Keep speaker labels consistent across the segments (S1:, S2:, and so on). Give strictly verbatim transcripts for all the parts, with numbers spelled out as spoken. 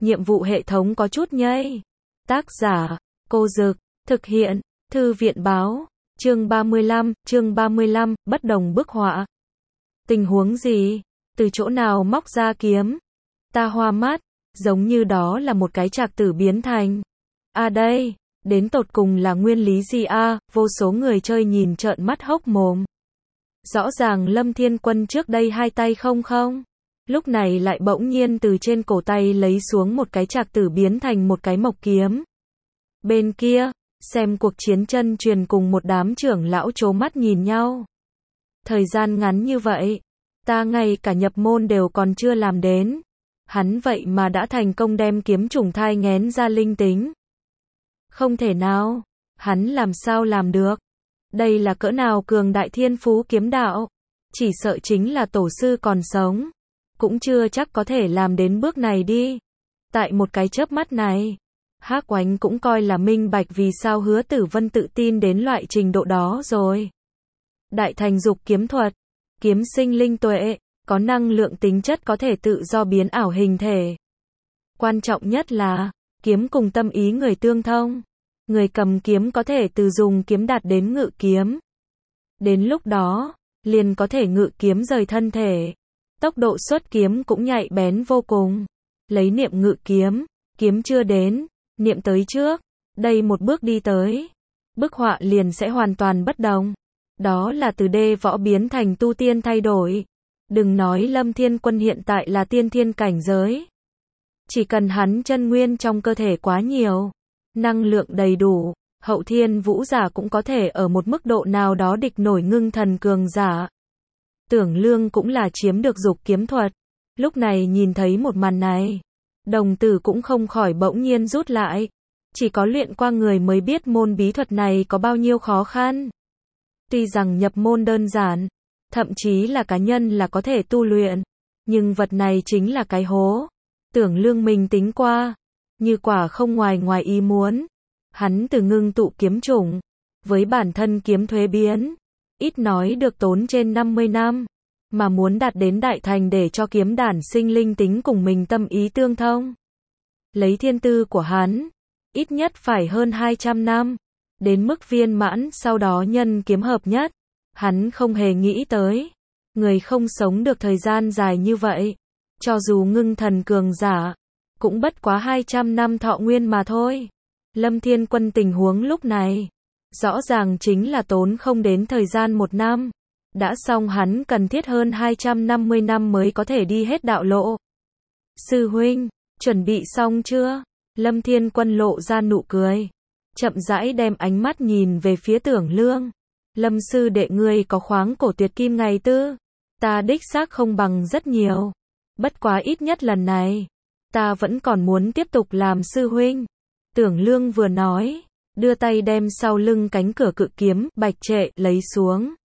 S1: nhiệm vụ hệ thống có chút nhây. Tác giả, Cô Dực, thực hiện, Thư viện báo, chương ba mươi lăm, chương ba mươi lăm, bất đồng bức họa. Tình huống gì? Từ chỗ nào móc ra kiếm? Ta hoa mắt, giống như đó là một cái trạc tử biến thành. À đây, đến tột cùng là nguyên lý gì a? À? Vô số người chơi nhìn trợn mắt hốc mồm. Rõ ràng Lâm Thiên Quân trước đây hai tay không không. Lúc này lại bỗng nhiên từ trên cổ tay lấy xuống một cái trạc tử biến thành một cái mộc kiếm. Bên kia, xem cuộc chiến chân truyền cùng một đám trưởng lão trố mắt nhìn nhau. Thời gian ngắn như vậy, ta ngay cả nhập môn đều còn chưa làm đến. Hắn vậy mà đã thành công đem kiếm trùng thai nghén ra linh tính. Không thể nào, hắn làm sao làm được? Đây là cỡ nào cường đại thiên phú kiếm đạo? Chỉ sợ chính là tổ sư còn sống, cũng chưa chắc có thể làm đến bước này đi. Tại một cái chớp mắt này, Hắc Oánh cũng coi là minh bạch vì sao Hứa Tử Vân tự tin đến loại trình độ đó rồi. Đại thành dục kiếm thuật, kiếm sinh linh tuệ, có năng lượng tính chất có thể tự do biến ảo hình thể. Quan trọng nhất là, kiếm cùng tâm ý người tương thông. Người cầm kiếm có thể từ dùng kiếm đạt đến ngự kiếm. Đến lúc đó, liền có thể ngự kiếm rời thân thể. Tốc độ xuất kiếm cũng nhạy bén vô cùng. Lấy niệm ngự kiếm, kiếm chưa đến, niệm tới trước, đây một bước đi tới. Bức họa liền sẽ hoàn toàn bất đồng. Đó là từ đê võ biến thành tu tiên thay đổi. Đừng nói Lâm Thiên Quân hiện tại là tiên thiên cảnh giới. Chỉ cần hắn chân nguyên trong cơ thể quá nhiều, năng lượng đầy đủ, hậu thiên vũ giả cũng có thể ở một mức độ nào đó địch nổi ngưng thần cường giả. Tưởng Lương cũng là chiếm được dục kiếm thuật. Lúc này nhìn thấy một màn này, đồng tử cũng không khỏi bỗng nhiên rút lại. Chỉ có luyện qua người mới biết môn bí thuật này có bao nhiêu khó khăn. Tuy rằng nhập môn đơn giản, thậm chí là cá nhân là có thể tu luyện, nhưng vật này chính là cái hố. Tưởng Lương mình tính qua, như quả không ngoài ngoài ý muốn, hắn từ ngưng tụ kiếm chủng, với bản thân kiếm thuế biến, ít nói được tốn trên năm mươi năm, mà muốn đạt đến đại thành để cho kiếm đản sinh linh tính cùng mình tâm ý tương thông. Lấy thiên tư của hắn, ít nhất phải hơn hai trăm năm, đến mức viên mãn sau đó nhân kiếm hợp nhất, hắn không hề nghĩ tới. Người không sống được thời gian dài như vậy, cho dù ngưng thần cường giả, cũng bất quá hai trăm năm thọ nguyên mà thôi. Lâm Thiên Quân tình huống lúc này, rõ ràng chính là tốn không đến thời gian một năm. Đã xong hắn cần thiết hơn hai trăm năm mươi năm mới có thể đi hết đạo lộ. Sư huynh, chuẩn bị xong chưa? Lâm Thiên Quân lộ ra nụ cười, chậm rãi đem ánh mắt nhìn về phía Tưởng Lương. Lâm sư đệ ngươi có khoáng cổ tuyệt kim ngày tư. Ta đích xác không bằng rất nhiều. Bất quá ít nhất lần này, ta vẫn còn muốn tiếp tục làm sư huynh. Tưởng Lương vừa nói, đưa tay đem sau lưng cánh cửa cự kiếm, bạch trệ, lấy xuống.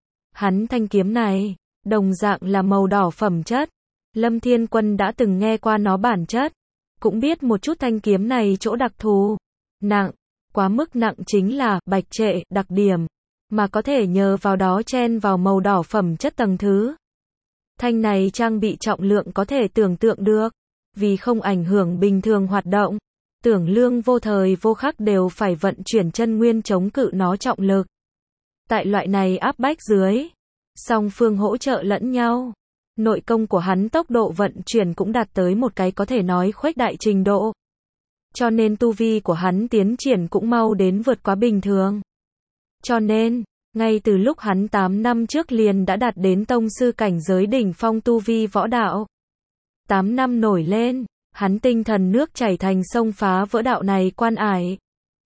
S1: Hắn thanh kiếm này, đồng dạng là màu đỏ phẩm chất. Lâm Thiên Quân đã từng nghe qua nó bản chất, cũng biết một chút thanh kiếm này chỗ đặc thù. Nặng, quá mức nặng chính là, bạch trệ, đặc điểm, mà có thể nhờ vào đó chen vào màu đỏ phẩm chất tầng thứ. Thanh này trang bị trọng lượng có thể tưởng tượng được, vì không ảnh hưởng bình thường hoạt động. Tưởng Lương vô thời vô khắc đều phải vận chuyển chân nguyên chống cự nó trọng lực. Tại loại này áp bách dưới, song phương hỗ trợ lẫn nhau. Nội công của hắn tốc độ vận chuyển cũng đạt tới một cái có thể nói khuếch đại trình độ. Cho nên tu vi của hắn tiến triển cũng mau đến vượt quá bình thường. Cho nên, ngay từ lúc hắn tám năm trước liền đã đạt đến tông sư cảnh giới đỉnh phong tu vi võ đạo. tám năm nổi lên, hắn tinh thần nước chảy thành sông phá vỡ đạo này quan ải.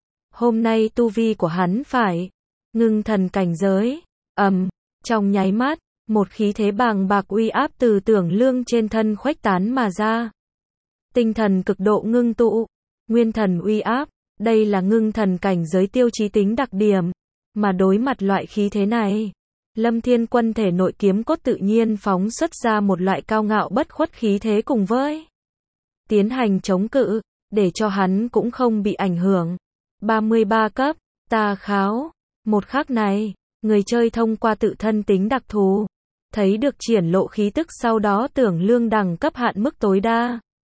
S1: Hôm nay tu vi của hắn phải ngưng thần cảnh giới, ầm, trong nháy mắt, một khí thế bàng bạc uy áp từ Tưởng Lương trên thân khuếch tán mà ra. Tinh thần cực độ ngưng tụ, nguyên thần uy áp, đây là ngưng thần cảnh giới tiêu chí tính đặc điểm, mà đối mặt loại khí thế này, Lâm Thiên Quân thể nội kiếm cốt tự nhiên phóng xuất ra một loại cao ngạo bất khuất khí thế cùng với tiến hành chống cự, để cho hắn cũng không bị ảnh hưởng. ba mươi ba cấp, tà kháo. Một khắc này, người chơi thông qua tự thân tính đặc thù, thấy được triển lộ khí tức sau đó Tưởng Lương đẳng cấp hạn mức tối đa.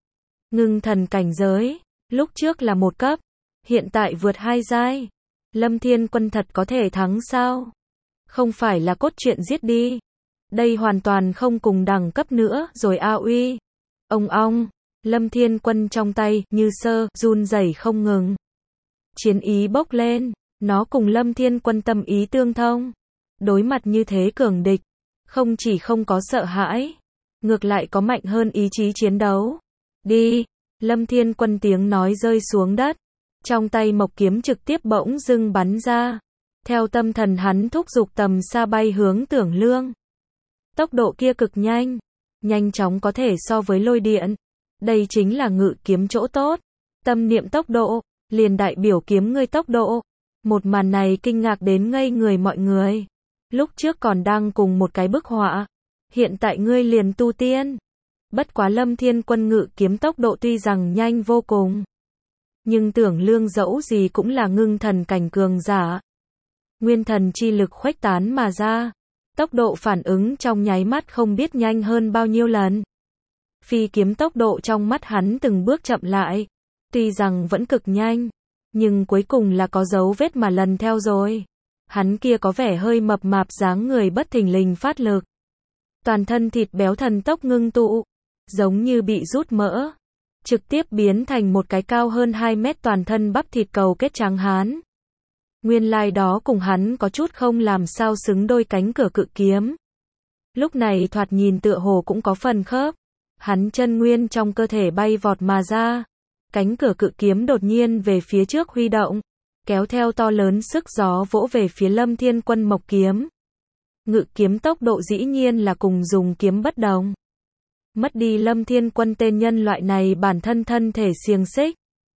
S1: Ngưng thần cảnh giới, lúc trước là một cấp, hiện tại vượt hai giai. Lâm Thiên Quân thật có thể thắng sao? Không phải là cốt truyện giết đi. Đây hoàn toàn không cùng đẳng cấp nữa, rồi a uy. Ông ong, Lâm Thiên Quân trong tay, như sơ, run rẩy không ngừng. Chiến ý bốc lên, nó cùng Lâm Thiên Quân tâm ý tương thông. Đối mặt như thế cường địch, không chỉ không có sợ hãi, ngược lại có mạnh hơn ý chí chiến đấu. Đi, Lâm Thiên Quân tiếng nói rơi xuống đất. Trong tay mộc kiếm trực tiếp bỗng dưng bắn ra. Theo tâm thần hắn thúc giục tầm xa bay hướng Tưởng Lương. Tốc độ kia cực nhanh, nhanh chóng có thể so với lôi điện. Đây chính là ngự kiếm chỗ tốt. Tâm niệm tốc độ, liền đại biểu kiếm ngươi tốc độ. Một màn này kinh ngạc đến ngây người mọi người. Lúc trước còn đang cùng một cái bức họa, hiện tại ngươi liền tu tiên. Bất quá Lâm Thiên Quân ngự kiếm tốc độ tuy rằng nhanh vô cùng, nhưng Tưởng Lương dẫu gì cũng là ngưng thần cảnh cường giả. Nguyên thần chi lực khuếch tán mà ra, tốc độ phản ứng trong nháy mắt không biết nhanh hơn bao nhiêu lần. Phi kiếm tốc độ trong mắt hắn từng bước chậm lại, tuy rằng vẫn cực nhanh, nhưng cuối cùng là có dấu vết mà lần theo rồi. Hắn kia có vẻ hơi mập mạp dáng người bất thình lình phát lực. Toàn thân thịt béo thần tốc ngưng tụ, giống như bị rút mỡ, trực tiếp biến thành một cái cao hơn hai mét toàn thân bắp thịt cầu kết trắng hán. Nguyên lai like đó cùng hắn có chút không làm sao xứng đôi cánh cửa cự kiếm. Lúc này thoạt nhìn tựa hồ cũng có phần khớp. Hắn chân nguyên trong cơ thể bay vọt mà ra. Cánh cửa cự kiếm đột nhiên về phía trước huy động, kéo theo to lớn sức gió vỗ về phía Lâm Thiên Quân mộc kiếm. Ngự kiếm tốc độ dĩ nhiên là cùng dùng kiếm bất đồng. Mất đi Lâm Thiên Quân tên nhân loại này bản thân thân thể xiềng xích,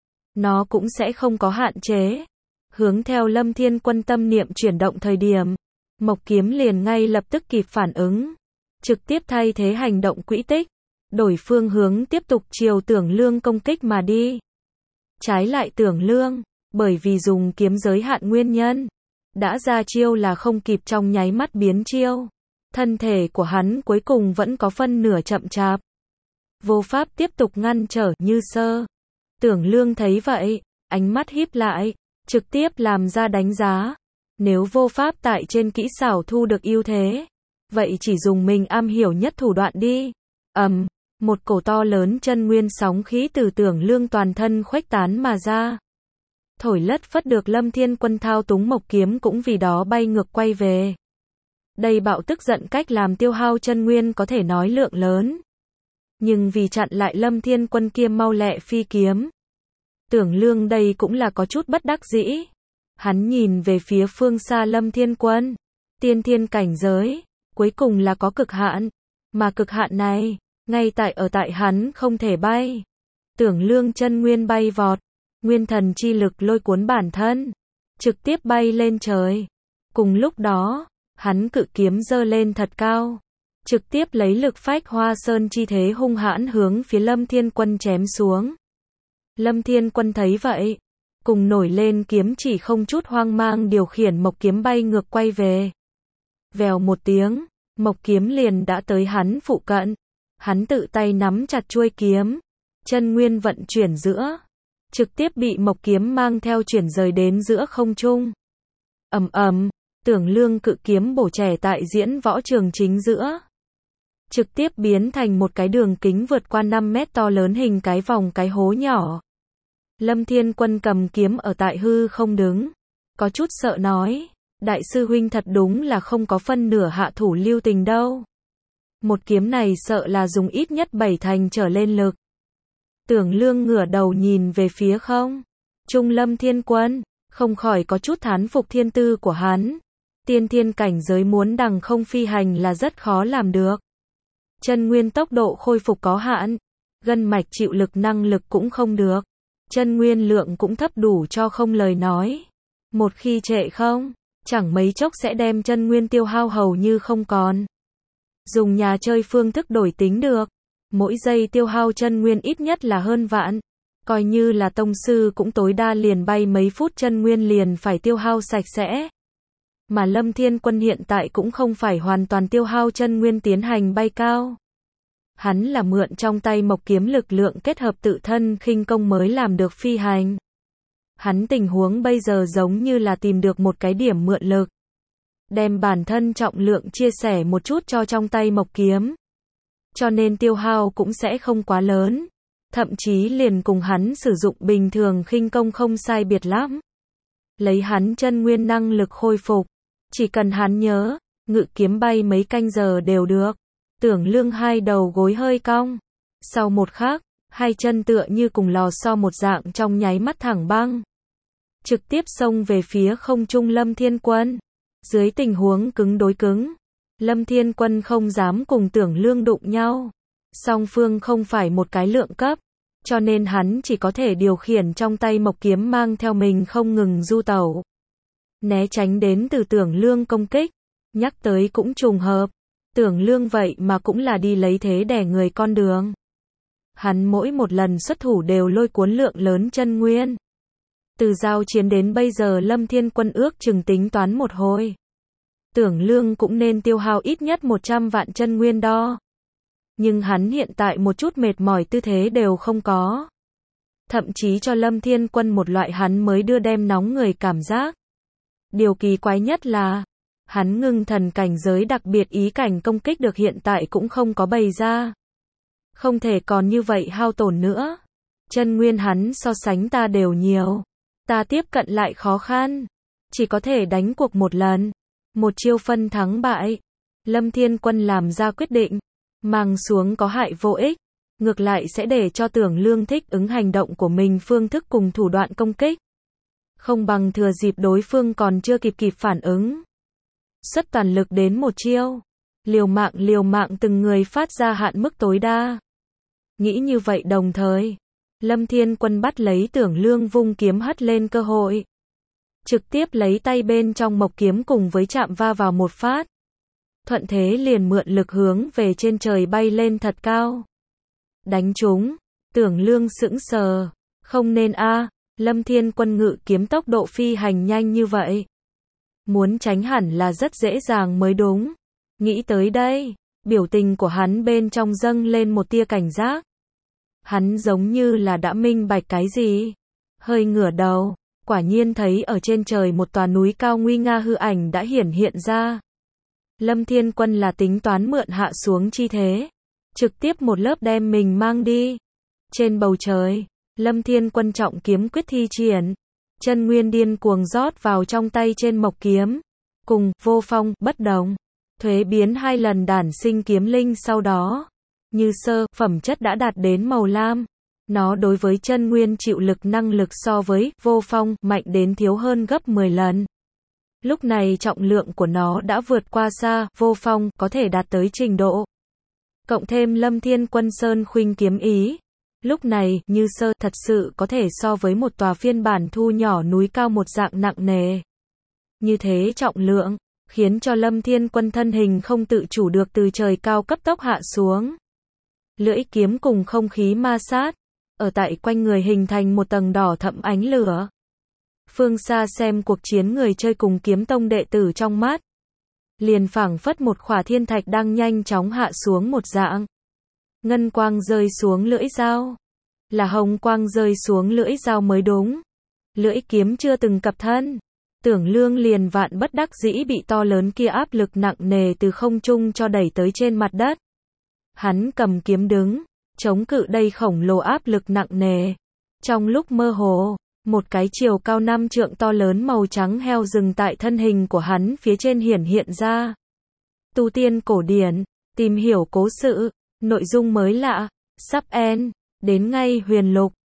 S1: nó cũng sẽ không có hạn chế. Hướng theo Lâm Thiên Quân tâm niệm chuyển động thời điểm, mộc kiếm liền ngay lập tức kịp phản ứng, trực tiếp thay thế hành động quỹ tích, đổi phương hướng tiếp tục chiều Tưởng Lương công kích mà đi. Trái lại Tưởng Lương, bởi vì dùng kiếm giới hạn nguyên nhân, đã ra chiêu là không kịp trong nháy mắt biến chiêu. Thân thể của hắn cuối cùng vẫn có phân nửa chậm chạp, vô pháp tiếp tục ngăn trở như sơ. Tưởng Lương thấy vậy, ánh mắt híp lại, trực tiếp làm ra đánh giá. Nếu vô pháp tại trên kỹ xảo thu được ưu thế, vậy chỉ dùng mình am hiểu nhất thủ đoạn đi. Ầm, um, một cổ to lớn chân nguyên sóng khí từ Tưởng Lương toàn thân khuếch tán mà ra. Thổi lất phất được Lâm Thiên Quân thao túng mộc kiếm cũng vì đó bay ngược quay về. Đây bạo tức giận cách làm tiêu hao chân nguyên có thể nói lượng lớn. Nhưng vì chặn lại Lâm Thiên Quân kia mau lẹ phi kiếm, Tưởng Lương đây cũng là có chút bất đắc dĩ. Hắn nhìn về phía phương xa Lâm Thiên Quân, tiên thiên cảnh giới, cuối cùng là có cực hạn, mà cực hạn này, ngay tại ở tại hắn không thể bay. Tưởng Lương chân nguyên bay vọt, nguyên thần chi lực lôi cuốn bản thân, trực tiếp bay lên trời. Cùng lúc đó, hắn cự kiếm giơ lên thật cao, trực tiếp lấy lực phách hoa sơn chi thế hung hãn hướng phía Lâm Thiên Quân chém xuống. Lâm Thiên Quân thấy vậy, cùng nổi lên kiếm chỉ không chút hoang mang điều khiển mộc kiếm bay ngược quay về. Vèo một tiếng, mộc kiếm liền đã tới hắn phụ cận. Hắn tự tay nắm chặt chuôi kiếm, chân nguyên vận chuyển giữa, trực tiếp bị mộc kiếm mang theo chuyển rời đến giữa không trung. Ầm ầm, Tưởng Lương cự kiếm bổ trẻ tại diễn võ trường chính giữa, trực tiếp biến thành một cái đường kính vượt qua năm mét to lớn hình cái vòng cái hố nhỏ. Lâm Thiên Quân cầm kiếm ở tại hư không đứng, có chút sợ nói, đại sư huynh thật đúng là không có phân nửa hạ thủ lưu tình đâu. Một kiếm này sợ là dùng ít nhất bảy thành trở lên lực. Tưởng Lương ngửa đầu nhìn về phía không trung Lâm Thiên Quân, không khỏi có chút thán phục thiên tư của hắn. Tiên thiên cảnh giới muốn đằng không phi hành là rất khó làm được. Chân nguyên tốc độ khôi phục có hạn, gân mạch chịu lực năng lực cũng không được. Chân nguyên lượng cũng thấp đủ cho không lời nói. Một khi trệ không, chẳng mấy chốc sẽ đem chân nguyên tiêu hao hầu như không còn. Dùng nhà chơi phương thức đổi tính được, mỗi giây tiêu hao chân nguyên ít nhất là hơn vạn. Coi như là tông sư cũng tối đa liền bay mấy phút chân nguyên liền phải tiêu hao sạch sẽ. Mà Lâm Thiên Quân hiện tại cũng không phải hoàn toàn tiêu hao chân nguyên tiến hành bay cao. Hắn là mượn trong tay mộc kiếm lực lượng kết hợp tự thân khinh công mới làm được phi hành. Hắn tình huống bây giờ giống như là tìm được một cái điểm mượn lực. Đem bản thân trọng lượng chia sẻ một chút cho trong tay mộc kiếm. Cho nên tiêu hao cũng sẽ không quá lớn. Thậm chí liền cùng hắn sử dụng bình thường khinh công không sai biệt lắm. Lấy hắn chân nguyên năng lực khôi phục. Chỉ cần hắn nhớ, ngự kiếm bay mấy canh giờ đều được. Tưởng Lương hai đầu gối hơi cong. Sau một khắc, hai chân tựa như cùng lò xo một dạng trong nháy mắt thẳng băng. Trực tiếp xông về phía không trung Lâm Thiên Quân. Dưới tình huống cứng đối cứng, Lâm Thiên Quân không dám cùng Tưởng Lương đụng nhau. Song phương không phải một cái lượng cấp, cho nên hắn chỉ có thể điều khiển trong tay mộc kiếm mang theo mình không ngừng du tẩu. Né tránh đến từ Tưởng Lương công kích, nhắc tới cũng trùng hợp. Tưởng Lương vậy mà cũng là đi lấy thế đè người con đường. Hắn mỗi một lần xuất thủ đều lôi cuốn lượng lớn chân nguyên. Từ giao chiến đến bây giờ Lâm Thiên Quân ước chừng tính toán một hồi. Tưởng Lương cũng nên tiêu hao ít nhất một trăm vạn chân nguyên đo. Nhưng hắn hiện tại một chút mệt mỏi tư thế đều không có. Thậm chí cho Lâm Thiên Quân một loại hắn mới đưa đem nóng người cảm giác. Điều kỳ quái nhất là, hắn ngưng thần cảnh giới đặc biệt ý cảnh công kích được hiện tại cũng không có bày ra. Không thể còn như vậy hao tổn nữa. Chân nguyên hắn so sánh ta đều nhiều. Ta tiếp cận lại khó khăn. Chỉ có thể đánh cuộc một lần. Một chiêu phân thắng bại. Lâm Thiên Quân làm ra quyết định. Mang xuống có hại vô ích. Ngược lại sẽ để cho Tưởng Lương thích ứng hành động của mình phương thức cùng thủ đoạn công kích. Không bằng thừa dịp đối phương còn chưa kịp kịp phản ứng. Xuất toàn lực đến một chiêu. Liều mạng liều mạng từng người phát ra hạn mức tối đa. Nghĩ như vậy đồng thời, Lâm Thiên Quân bắt lấy Tưởng Lương vung kiếm hất lên cơ hội. Trực tiếp lấy tay bên trong mộc kiếm cùng với chạm va vào một phát. Thuận thế liền mượn lực hướng về trên trời bay lên thật cao. Đánh trúng, Tưởng Lương sững sờ. Không nên a, Lâm Thiên Quân ngự kiếm tốc độ phi hành nhanh như vậy. Muốn tránh hẳn là rất dễ dàng mới đúng. Nghĩ tới đây, biểu tình của hắn bên trong dâng lên một tia cảnh giác. Hắn giống như là đã minh bạch cái gì. Hơi ngửa đầu, quả nhiên thấy ở trên trời một tòa núi cao nguy nga hư ảnh đã hiển hiện ra. Lâm Thiên Quân là tính toán mượn hạ xuống chi thế. Trực tiếp một lớp đem mình mang đi. Trên bầu trời, Lâm Thiên Quân trọng kiếm quyết thi triển. Chân nguyên điên cuồng rót vào trong tay trên mộc kiếm. Cùng, vô phong, bất động. Thuế biến hai lần đản sinh kiếm linh sau đó. Như sơ, phẩm chất đã đạt đến màu lam. Nó đối với chân nguyên chịu lực năng lực so với vô phong mạnh đến thiếu hơn gấp mười lần. Lúc này trọng lượng của nó đã vượt qua xa vô phong có thể đạt tới trình độ. Cộng thêm Lâm Thiên Quân sơn khuynh kiếm ý. Lúc này, như sơ thật sự có thể so với một tòa phiên bản thu nhỏ núi cao một dạng nặng nề. Như thế trọng lượng, khiến cho Lâm Thiên Quân thân hình không tự chủ được từ trời cao cấp tốc hạ xuống. Lưỡi kiếm cùng không khí ma sát, ở tại quanh người hình thành một tầng đỏ thẫm ánh lửa. Phương xa xem cuộc chiến người chơi cùng kiếm tông đệ tử trong mắt. Liền phảng phất một khỏa thiên thạch đang nhanh chóng hạ xuống một dạng. Ngân quang rơi xuống lưỡi dao. Là hồng quang rơi xuống lưỡi dao mới đúng. Lưỡi kiếm chưa từng cập thân. Tưởng Lương liền vạn bất đắc dĩ bị to lớn kia áp lực nặng nề từ không trung cho đẩy tới trên mặt đất. Hắn cầm kiếm đứng, chống cự đây khổng lồ áp lực nặng nề. Trong lúc mơ hồ, một cái chiều cao năm trượng to lớn màu trắng heo rừng tại thân hình của hắn phía trên hiển hiện ra. Tu tiên cổ điển, tìm hiểu cố sự, nội dung mới lạ, sắp end, đến ngay huyền lục.